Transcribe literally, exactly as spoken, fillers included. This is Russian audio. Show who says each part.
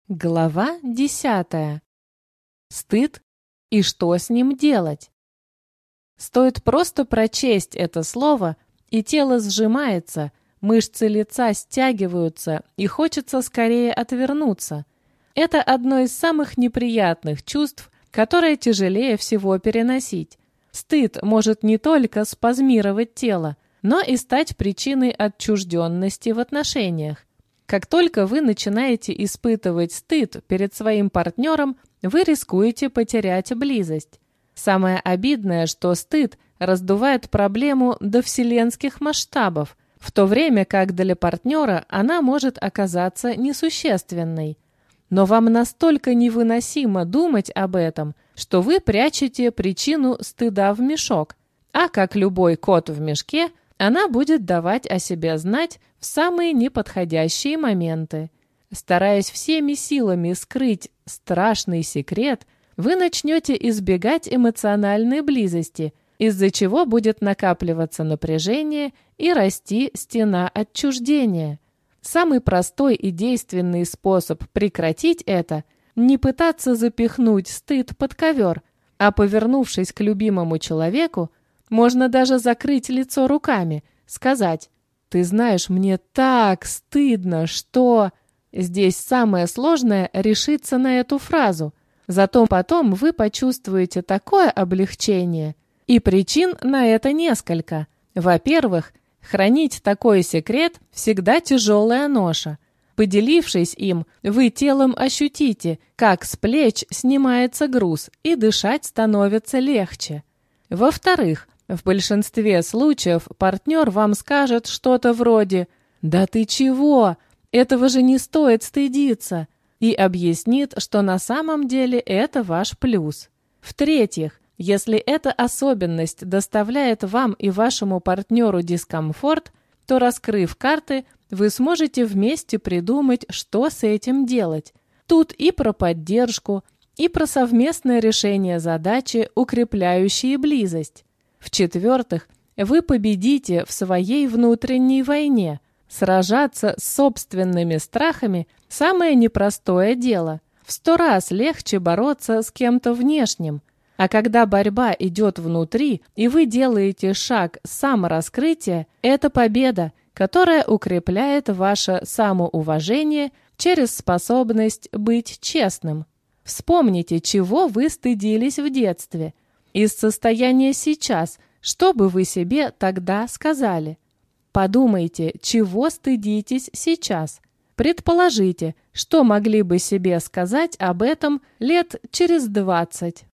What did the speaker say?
Speaker 1: Глава десятая. Стыд и что с ним делать? Стоит просто прочесть это слово, и тело сжимается, мышцы лица стягиваются, и хочется скорее отвернуться. Это одно из самых неприятных чувств, которое тяжелее всего переносить. Стыд может не только спазмировать тело, но и стать причиной отчужденности в отношениях. Как только вы начинаете испытывать стыд перед своим партнером, вы рискуете потерять близость. Самое обидное, что стыд раздувает проблему до вселенских масштабов, в то время как для партнера она может оказаться несущественной. Но вам настолько невыносимо думать об этом, что вы прячете причину стыда в мешок, а как любой кот в мешке – она будет давать о себе знать в самые неподходящие моменты. Стараясь всеми силами скрыть страшный секрет, вы начнете избегать эмоциональной близости, из-за чего будет накапливаться напряжение и расти стена отчуждения. Самый простой и действенный способ прекратить это – не пытаться запихнуть стыд под ковер, а, повернувшись к любимому человеку, можно даже закрыть лицо руками, сказать: «Ты знаешь, мне так стыдно, что...» Здесь самое сложное — решиться на эту фразу. Зато потом вы почувствуете такое облегчение. И причин на это несколько. Во-первых, хранить такой секрет всегда тяжелая ноша. Поделившись им, вы телом ощутите, как с плеч снимается груз, и дышать становится легче. Во-вторых, в большинстве случаев партнер вам скажет что-то вроде «Да ты чего? Этого же не стоит стыдиться!» и объяснит, что на самом деле это ваш плюс. В-третьих, если эта особенность доставляет вам и вашему партнеру дискомфорт, то, раскрыв карты, вы сможете вместе придумать, что с этим делать. Тут и про поддержку, и про совместное решение задачи, укрепляющие близость. В-четвертых, вы победите в своей внутренней войне. Сражаться с собственными страхами – самое непростое дело. В сто раз легче бороться с кем-то внешним. А когда борьба идет внутри, и вы делаете шаг самораскрытия, это победа, которая укрепляет ваше самоуважение через способность быть честным. Вспомните, чего вы стыдились в детстве. Из состояния сейчас, что бы вы себе тогда сказали? Подумайте, чего стыдитесь сейчас. Предположите, что могли бы себе сказать об этом лет через двадцать.